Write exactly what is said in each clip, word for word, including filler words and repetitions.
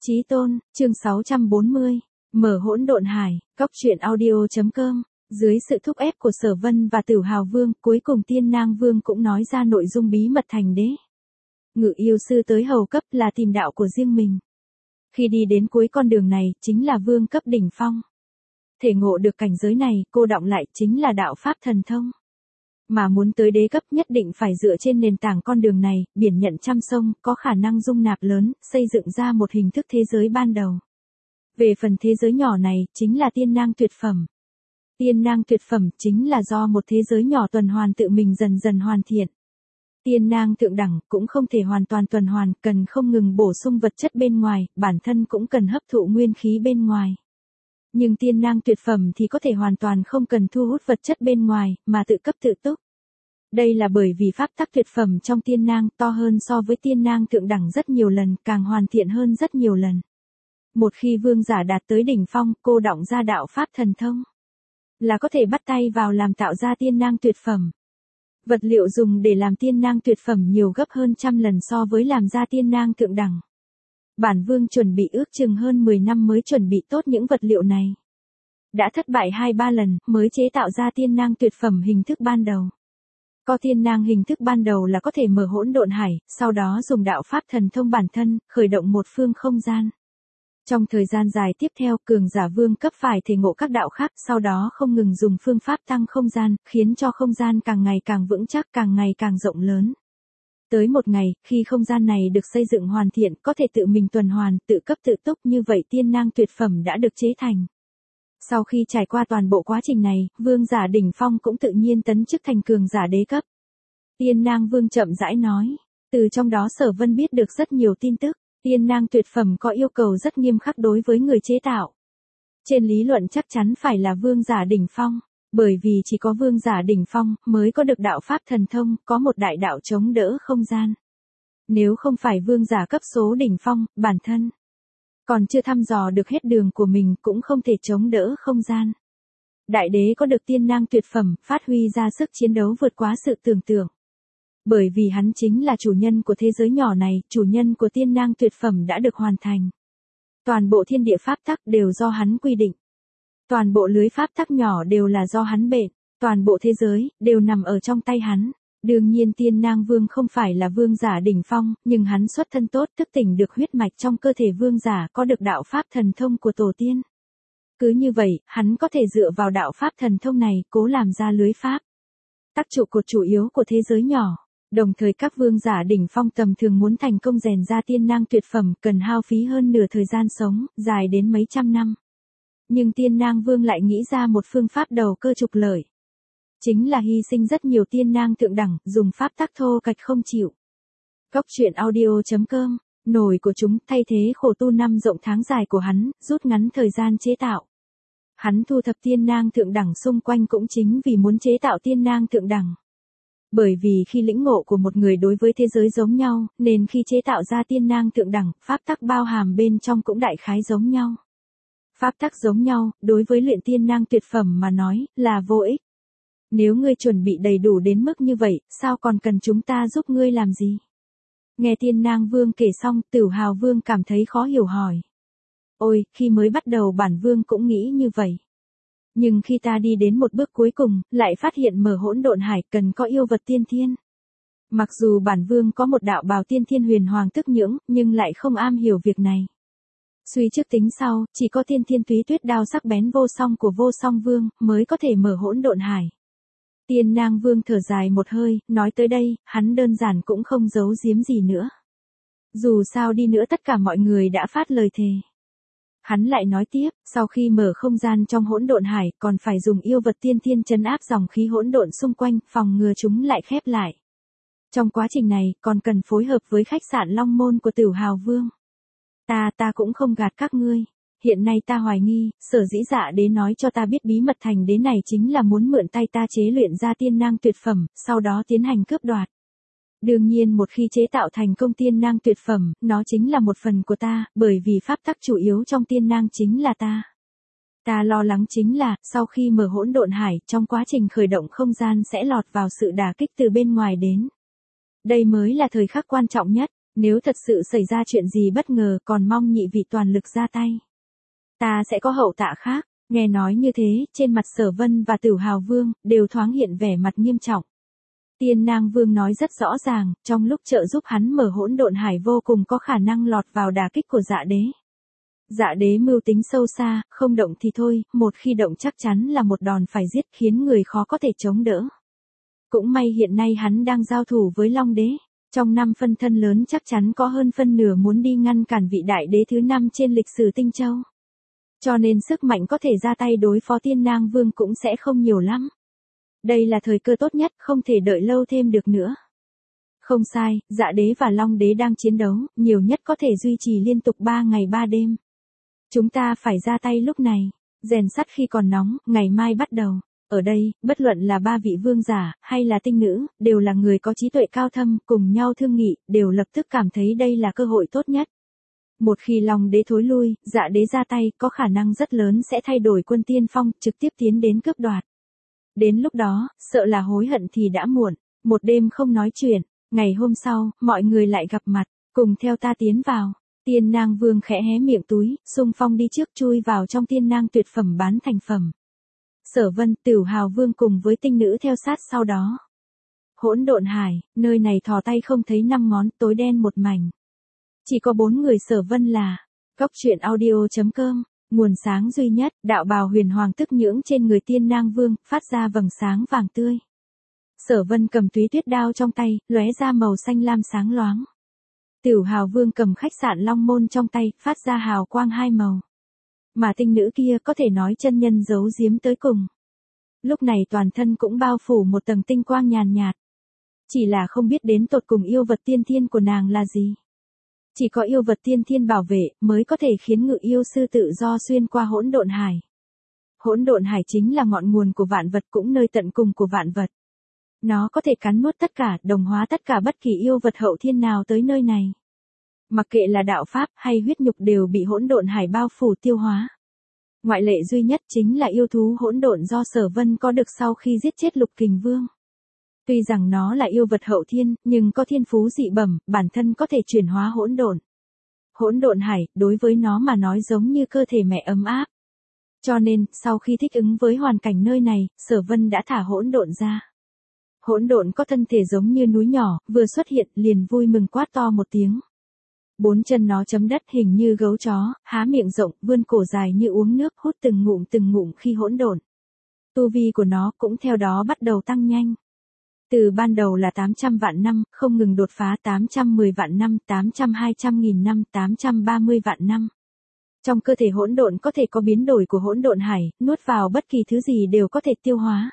Chí Tôn, chương sáu trăm bốn mươi, mở hỗn độn hải, cóc truyện audio.com. Dưới sự thúc ép của Sở Vân và Tửu Hào Vương, cuối cùng Tiên Nang Vương cũng nói ra nội dung bí mật thành đế. Ngự yêu sư tới hầu cấp là tìm đạo của riêng mình. Khi đi đến cuối con đường này, chính là vương cấp đỉnh phong. Thể ngộ được cảnh giới này, cô đọng lại chính là đạo pháp thần thông. Mà muốn tới đế cấp nhất định phải dựa trên nền tảng con đường này, biển nhận trăm sông, có khả năng dung nạp lớn, xây dựng ra một hình thức thế giới ban đầu. Về phần thế giới nhỏ này, chính là tiên nang tuyệt phẩm. Tiên nang tuyệt phẩm chính là do một thế giới nhỏ tuần hoàn tự mình dần dần hoàn thiện. Tiên nang thượng đẳng cũng không thể hoàn toàn tuần hoàn, cần không ngừng bổ sung vật chất bên ngoài, bản thân cũng cần hấp thụ nguyên khí bên ngoài. Nhưng tiên nang tuyệt phẩm thì có thể hoàn toàn không cần thu hút vật chất bên ngoài, mà tự cấp tự túc. Đây là bởi vì pháp tắc tuyệt phẩm trong tiên nang to hơn so với tiên nang thượng đẳng rất nhiều lần, càng hoàn thiện hơn rất nhiều lần. Một khi vương giả đạt tới đỉnh phong, cô đọng ra đạo pháp thần thông, là có thể bắt tay vào làm tạo ra tiên nang tuyệt phẩm. Vật liệu dùng để làm tiên nang tuyệt phẩm nhiều gấp hơn trăm lần so với làm ra tiên nang thượng đẳng. Bản vương chuẩn bị ước chừng hơn mười năm mới chuẩn bị tốt những vật liệu này. Đã thất bại hai ba lần mới chế tạo ra tiên nang tuyệt phẩm hình thức ban đầu. Có tiên nang hình thức ban đầu là có thể mở hỗn độn hải, sau đó dùng đạo pháp thần thông bản thân, khởi động một phương không gian. Trong thời gian dài tiếp theo, cường giả vương cấp phải thể ngộ các đạo khác, sau đó không ngừng dùng phương pháp tăng không gian, khiến cho không gian càng ngày càng vững chắc, càng ngày càng rộng lớn. Tới một ngày, khi không gian này được xây dựng hoàn thiện, có thể tự mình tuần hoàn, tự cấp tự túc, như vậy tiên nang tuyệt phẩm đã được chế thành. Sau khi trải qua toàn bộ quá trình này, vương giả đỉnh phong cũng tự nhiên tấn chức thành cường giả đế cấp. Tiên nang vương chậm rãi nói, từ trong đó Sở Vân biết được rất nhiều tin tức. Tiên nang tuyệt phẩm có yêu cầu rất nghiêm khắc đối với người chế tạo. Trên lý luận chắc chắn phải là vương giả đỉnh phong, bởi vì chỉ có vương giả đỉnh phong mới có được đạo pháp thần thông, có một đại đạo chống đỡ không gian. Nếu không phải vương giả cấp số đỉnh phong, bản thân còn chưa thăm dò được hết đường của mình cũng không thể chống đỡ không gian. Đại đế có được tiên nang tuyệt phẩm, phát huy ra sức chiến đấu vượt quá sự tưởng tượng. Bởi vì hắn chính là chủ nhân của thế giới nhỏ này, chủ nhân của tiên nang tuyệt phẩm đã được hoàn thành. Toàn bộ thiên địa pháp tắc đều do hắn quy định. Toàn bộ lưới pháp tắc nhỏ đều là do hắn bện. Toàn bộ thế giới đều nằm ở trong tay hắn. Đương nhiên tiên nang vương không phải là vương giả đỉnh phong, nhưng hắn xuất thân tốt, thức tỉnh được huyết mạch trong cơ thể vương giả, có được đạo pháp thần thông của tổ tiên. Cứ như vậy, hắn có thể dựa vào đạo pháp thần thông này, cố làm ra lưới pháp tắc trụ cột chủ yếu của thế giới nhỏ. Đồng thời các vương giả đỉnh phong tầm thường muốn thành công rèn ra tiên nang tuyệt phẩm cần hao phí hơn nửa thời gian sống, dài đến mấy trăm năm. Nhưng tiên nang vương lại nghĩ ra một phương pháp đầu cơ trục lợi. Chính là hy sinh rất nhiều tiên nang thượng đẳng, dùng pháp tắc thô kệch không chịu. Cóc truyện audio.com, nổi của chúng thay thế khổ tu năm rộng tháng dài của hắn, rút ngắn thời gian chế tạo. Hắn thu thập tiên nang thượng đẳng xung quanh cũng chính vì muốn chế tạo tiên nang thượng đẳng. Bởi vì khi lĩnh ngộ của một người đối với thế giới giống nhau, nên khi chế tạo ra tiên nang thượng đẳng, pháp tắc bao hàm bên trong cũng đại khái giống nhau. Pháp tắc giống nhau, đối với luyện tiên nang tuyệt phẩm mà nói, là vô ích. Nếu ngươi chuẩn bị đầy đủ đến mức như vậy, sao còn cần chúng ta giúp ngươi làm gì? Nghe tiên nang vương kể xong, Tửu Hào Vương cảm thấy khó hiểu hỏi. Ôi, khi mới bắt đầu bản vương cũng nghĩ như vậy. Nhưng khi ta đi đến một bước cuối cùng, lại phát hiện mở hỗn độn hải cần có yêu vật tiên thiên. Mặc dù bản vương có một đạo bào tiên thiên huyền hoàng tức nhưỡng, nhưng lại không am hiểu việc này. Suy trước tính sau, chỉ có tiên thiên túy tuyết đao sắc bén vô song của vô song vương, mới có thể mở hỗn độn hải. Tiên nang vương thở dài một hơi, nói tới đây, hắn đơn giản cũng không giấu giếm gì nữa. Dù sao đi nữa tất cả mọi người đã phát lời thề. Hắn lại nói tiếp, sau khi mở không gian trong hỗn độn hải, còn phải dùng yêu vật tiên thiên trấn áp dòng khí hỗn độn xung quanh, phòng ngừa chúng lại khép lại. Trong quá trình này, còn cần phối hợp với khách sạn Long Môn của Tửu Hào Vương. Ta, ta cũng không gạt các ngươi. Hiện nay ta hoài nghi, sở dĩ dạ đế nói cho ta biết bí mật thành đế này chính là muốn mượn tay ta chế luyện ra tiên nang tuyệt phẩm, sau đó tiến hành cướp đoạt. Đương nhiên một khi chế tạo thành công tiên nang tuyệt phẩm, nó chính là một phần của ta, bởi vì pháp tắc chủ yếu trong tiên nang chính là ta. Ta lo lắng chính là, sau khi mở hỗn độn hải, trong quá trình khởi động không gian sẽ lọt vào sự đả kích từ bên ngoài đến. Đây mới là thời khắc quan trọng nhất. Nếu thật sự xảy ra chuyện gì bất ngờ còn mong nhị vị toàn lực ra tay. Ta sẽ có hậu tạ khác. Nghe nói như thế, trên mặt Sở Vân và Tử Hào Vương đều thoáng hiện vẻ mặt nghiêm trọng. Tiên Nang Vương nói rất rõ ràng, trong lúc trợ giúp hắn mở hỗn độn hải vô cùng có khả năng lọt vào đả kích của Dạ Đế. Dạ Đế mưu tính sâu xa, không động thì thôi, một khi động chắc chắn là một đòn phải giết khiến người khó có thể chống đỡ. Cũng may hiện nay hắn đang giao thủ với Long Đế. Trong năm phân thân lớn chắc chắn có hơn phân nửa muốn đi ngăn cản vị đại đế thứ năm trên lịch sử Tinh Châu. Cho nên sức mạnh có thể ra tay đối phó Tiên Nang Vương cũng sẽ không nhiều lắm. Đây là thời cơ tốt nhất, không thể đợi lâu thêm được nữa. Không sai, Dạ Đế và Long Đế đang chiến đấu, nhiều nhất có thể duy trì liên tục ba ngày ba đêm. Chúng ta phải ra tay lúc này, rèn sắt khi còn nóng, ngày mai bắt đầu. Ở đây, bất luận là ba vị vương giả, hay là tinh nữ, đều là người có trí tuệ cao thâm, cùng nhau thương nghị, đều lập tức cảm thấy đây là cơ hội tốt nhất. Một khi Long Đế thối lui, Dạ Đế ra tay, có khả năng rất lớn sẽ thay đổi quân tiên phong, trực tiếp tiến đến cướp đoạt. Đến lúc đó, sợ là hối hận thì đã muộn. Một đêm không nói chuyện, ngày hôm sau, mọi người lại gặp mặt, cùng theo ta tiến vào. Tiên Nang Vương khẽ hé miệng túi, xung phong đi trước chui vào trong tiên nang tuyệt phẩm bán thành phẩm. Sở Vân, Tử Hào Vương cùng với tinh nữ theo sát sau đó. Hỗn độn hải, nơi này thò tay không thấy năm ngón, tối đen một mảnh. Chỉ có bốn người Sở Vân là Cóc Truyện Audio chấm com, nguồn sáng duy nhất, đạo bào huyền hoàng tức nhưỡng trên người Tiên Nang Vương, phát ra vầng sáng vàng tươi. Sở Vân cầm túy tuyết đao trong tay, lóe ra màu xanh lam sáng loáng. Tử Hào Vương cầm khách sạn Long Môn trong tay, phát ra hào quang hai màu. Mà tinh nữ kia có thể nói chân nhân giấu giếm tới cùng. Lúc này toàn thân cũng bao phủ một tầng tinh quang nhàn nhạt. Chỉ là không biết đến tột cùng yêu vật tiên thiên của nàng là gì. Chỉ có yêu vật tiên thiên bảo vệ mới có thể khiến ngự yêu sư tự do xuyên qua hỗn độn hải. Hỗn độn hải chính là ngọn nguồn của vạn vật, cũng nơi tận cùng của vạn vật. Nó có thể cắn nuốt tất cả, đồng hóa tất cả bất kỳ yêu vật hậu thiên nào tới nơi này. Mặc kệ là đạo pháp hay huyết nhục đều bị hỗn độn hải bao phủ tiêu hóa. Ngoại lệ duy nhất chính là yêu thú hỗn độn do Sở Vân có được sau khi giết chết Lục Kình Vương. Tuy rằng nó là yêu vật hậu thiên, nhưng có thiên phú dị bẩm, bản thân có thể chuyển hóa hỗn độn. Hỗn độn hải, đối với nó mà nói giống như cơ thể mẹ ấm áp. Cho nên, sau khi thích ứng với hoàn cảnh nơi này, Sở Vân đã thả hỗn độn ra. Hỗn độn có thân thể giống như núi nhỏ, vừa xuất hiện liền vui mừng quát to một tiếng. Bốn chân nó chấm đất hình như gấu chó, há miệng rộng, vươn cổ dài như uống nước, hút từng ngụm từng ngụm khi hỗn độn. Tu vi của nó cũng theo đó bắt đầu tăng nhanh. Từ ban đầu là tám trăm vạn năm, không ngừng đột phá tám trăm mười vạn năm, tám trăm hai trăm nghìn năm, tám trăm ba mươi vạn năm. Trong cơ thể hỗn độn có thể có biến đổi của hỗn độn hải, nuốt vào bất kỳ thứ gì đều có thể tiêu hóa.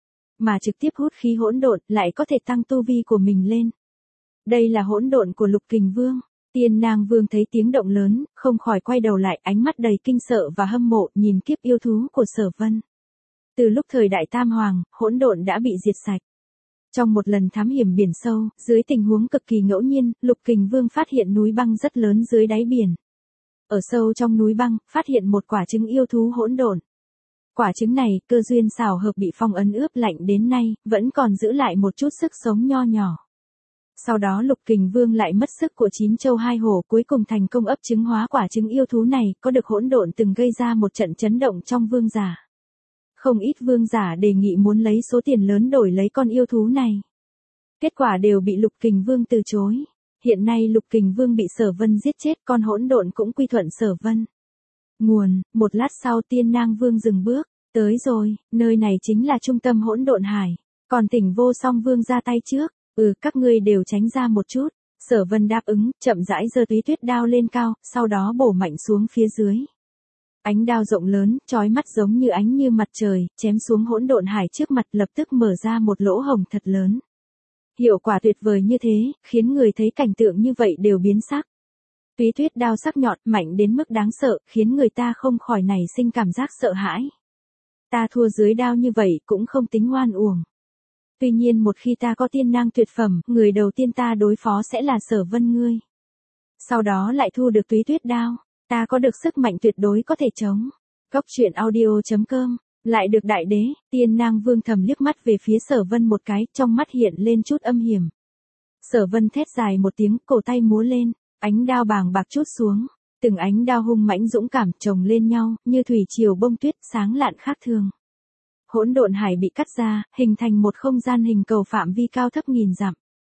Mà trực tiếp hút khí hỗn độn lại có thể tăng tu vi của mình lên. Đây là hỗn độn của Lục Kình Vương. Tiên Nang Vương thấy tiếng động lớn, không khỏi quay đầu lại, ánh mắt đầy kinh sợ và hâm mộ nhìn kiếp yêu thú của Sở Vân. Từ lúc thời đại Tam Hoàng, hỗn độn đã bị diệt sạch. Trong một lần thám hiểm biển sâu, dưới tình huống cực kỳ ngẫu nhiên, Lục Kình Vương phát hiện núi băng rất lớn dưới đáy biển. Ở sâu trong núi băng, phát hiện một quả trứng yêu thú hỗn độn. Quả trứng này, cơ duyên xảo hợp bị phong ấn ướp lạnh đến nay, vẫn còn giữ lại một chút sức sống nho nhỏ. Sau đó Lục Kình Vương lại mất sức của chín châu hai hổ, cuối cùng thành công ấp trứng hóa quả trứng yêu thú này, có được hỗn độn từng gây ra một trận chấn động trong vương giả. Không ít vương giả đề nghị muốn lấy số tiền lớn đổi lấy con yêu thú này. Kết quả đều bị Lục Kình Vương từ chối. Hiện nay Lục Kình Vương bị Sở Vân giết chết, con hỗn độn cũng quy thuận Sở Vân. Nguồn, một lát sau Tiên Nang Vương dừng bước, tới rồi, nơi này chính là trung tâm hỗn độn hải. Còn Tỉnh Vô Song Vương ra tay trước, ừ các ngươi đều tránh ra một chút. Sở Vân đáp ứng, chậm rãi giơ túy tuyết đao lên cao, sau đó bổ mạnh xuống phía dưới. Ánh đao rộng lớn, chói mắt giống như ánh như mặt trời, chém xuống hỗn độn hải trước mặt, lập tức mở ra một lỗ hổng thật lớn. Hiệu quả tuyệt vời như thế, khiến người thấy cảnh tượng như vậy đều biến sắc. Túy tuyết đao sắc nhọn, mạnh đến mức đáng sợ, khiến người ta không khỏi nảy sinh cảm giác sợ hãi. Ta thua dưới đao như vậy cũng không tính oan uổng. Tuy nhiên một khi ta có tiên nang tuyệt phẩm, người đầu tiên ta đối phó sẽ là Sở Vân ngươi. Sau đó lại thu được túy tuyết đao, ta có được sức mạnh tuyệt đối có thể chống. Cóc Truyện Audio chấm com, lại được đại đế. Tiên Nang Vương thầm liếc mắt về phía Sở Vân một cái, trong mắt hiện lên chút âm hiểm. Sở Vân thét dài một tiếng, cổ tay múa lên, ánh đao bàng bạc trút xuống, từng ánh đao hung mãnh dũng cảm chồng lên nhau, như thủy triều bông tuyết sáng lạn khác thường. Hỗn độn hải bị cắt ra, hình thành một không gian hình cầu phạm vi cao thấp nghìn dặm.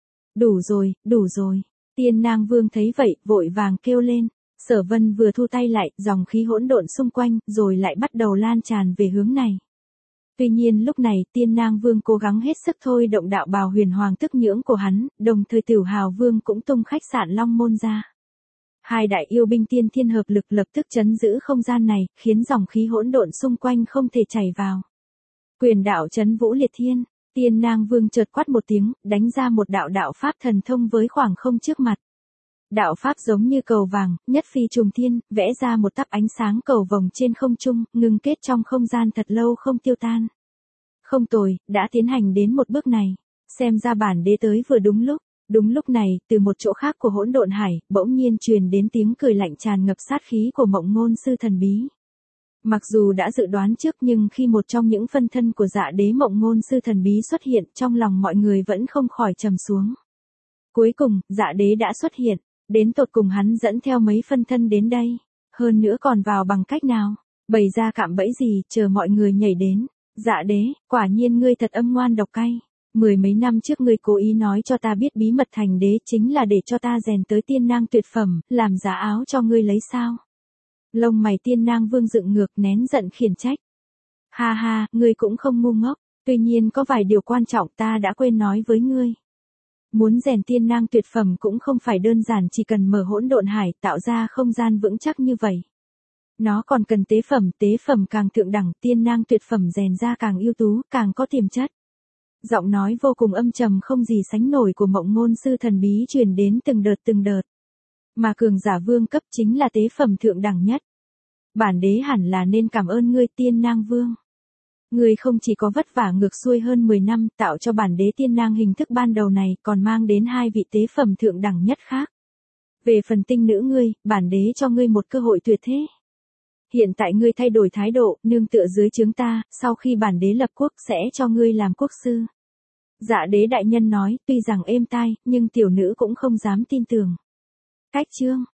Đủ rồi, đủ rồi. Tiên Nang Vương thấy vậy, vội vàng kêu lên. Sở Vân vừa thu tay lại, dòng khí hỗn độn xung quanh, rồi lại bắt đầu lan tràn về hướng này. Tuy nhiên lúc này, Tiên Nang Vương cố gắng hết sức thôi động đạo bào huyền hoàng tức nhưỡng của hắn, đồng thời Tiểu Hào Vương cũng tung khách sạn Long Môn ra. Hai đại yêu binh tiên thiên hợp lực lập tức trấn giữ không gian này, khiến dòng khí hỗn độn xung quanh không thể chảy vào. Quyền đạo trấn vũ liệt thiên, Tiên Nang Vương chợt quát một tiếng, đánh ra một đạo đạo pháp thần thông với khoảng không trước mặt. Đạo pháp giống như cầu vàng, nhất phi trùng thiên, vẽ ra một tắp ánh sáng cầu vồng trên không trung, ngưng kết trong không gian thật lâu không tiêu tan. Không tồi, đã tiến hành đến một bước này, xem ra bản đế tới vừa đúng lúc. Đúng lúc này, từ một chỗ khác của hỗn độn hải, bỗng nhiên truyền đến tiếng cười lạnh tràn ngập sát khí của Mộng Ngôn sư thần bí. Mặc dù đã dự đoán trước nhưng khi một trong những phân thân của Dạ Đế Mộng Ngôn sư thần bí xuất hiện, trong lòng mọi người vẫn không khỏi trầm xuống. Cuối cùng, Dạ Đế đã xuất hiện, đến tột cùng hắn dẫn theo mấy phân thân đến đây, hơn nữa còn vào bằng cách nào, bày ra cạm bẫy gì, chờ mọi người nhảy đến. Dạ Đế, quả nhiên ngươi thật âm ngoan độc cay. Mười mấy năm trước ngươi cố ý nói cho ta biết bí mật thành đế chính là để cho ta rèn tới tiên nang tuyệt phẩm, làm giá áo cho ngươi lấy sao? Lông mày Tiên Nang Vương dựng ngược nén giận khiển trách. Ha ha, ngươi cũng không ngu ngốc, tuy nhiên có vài điều quan trọng ta đã quên nói với ngươi. Muốn rèn tiên nang tuyệt phẩm cũng không phải đơn giản chỉ cần mở hỗn độn hải tạo ra không gian vững chắc như vậy. Nó còn cần tế phẩm, tế phẩm càng thượng đẳng, tiên nang tuyệt phẩm rèn ra càng ưu tú, càng có tiềm chất. Giọng nói vô cùng âm trầm không gì sánh nổi của Mộng Ngôn sư thần bí truyền đến từng đợt từng đợt. Mà cường giả vương cấp chính là tế phẩm thượng đẳng nhất. Bản đế hẳn là nên cảm ơn ngươi Tiên Nang Vương. Ngươi không chỉ có vất vả ngược xuôi hơn mười năm tạo cho bản đế tiên nang hình thức ban đầu này còn mang đến hai vị tế phẩm thượng đẳng nhất khác. Về phần tinh nữ ngươi, bản đế cho ngươi một cơ hội tuyệt thế. Hiện tại ngươi thay đổi thái độ, nương tựa dưới trướng ta, sau khi bản đế lập quốc sẽ cho ngươi làm quốc sư. Dạ Đế đại nhân nói, tuy rằng êm tai, nhưng tiểu nữ cũng không dám tin tưởng. Cách chương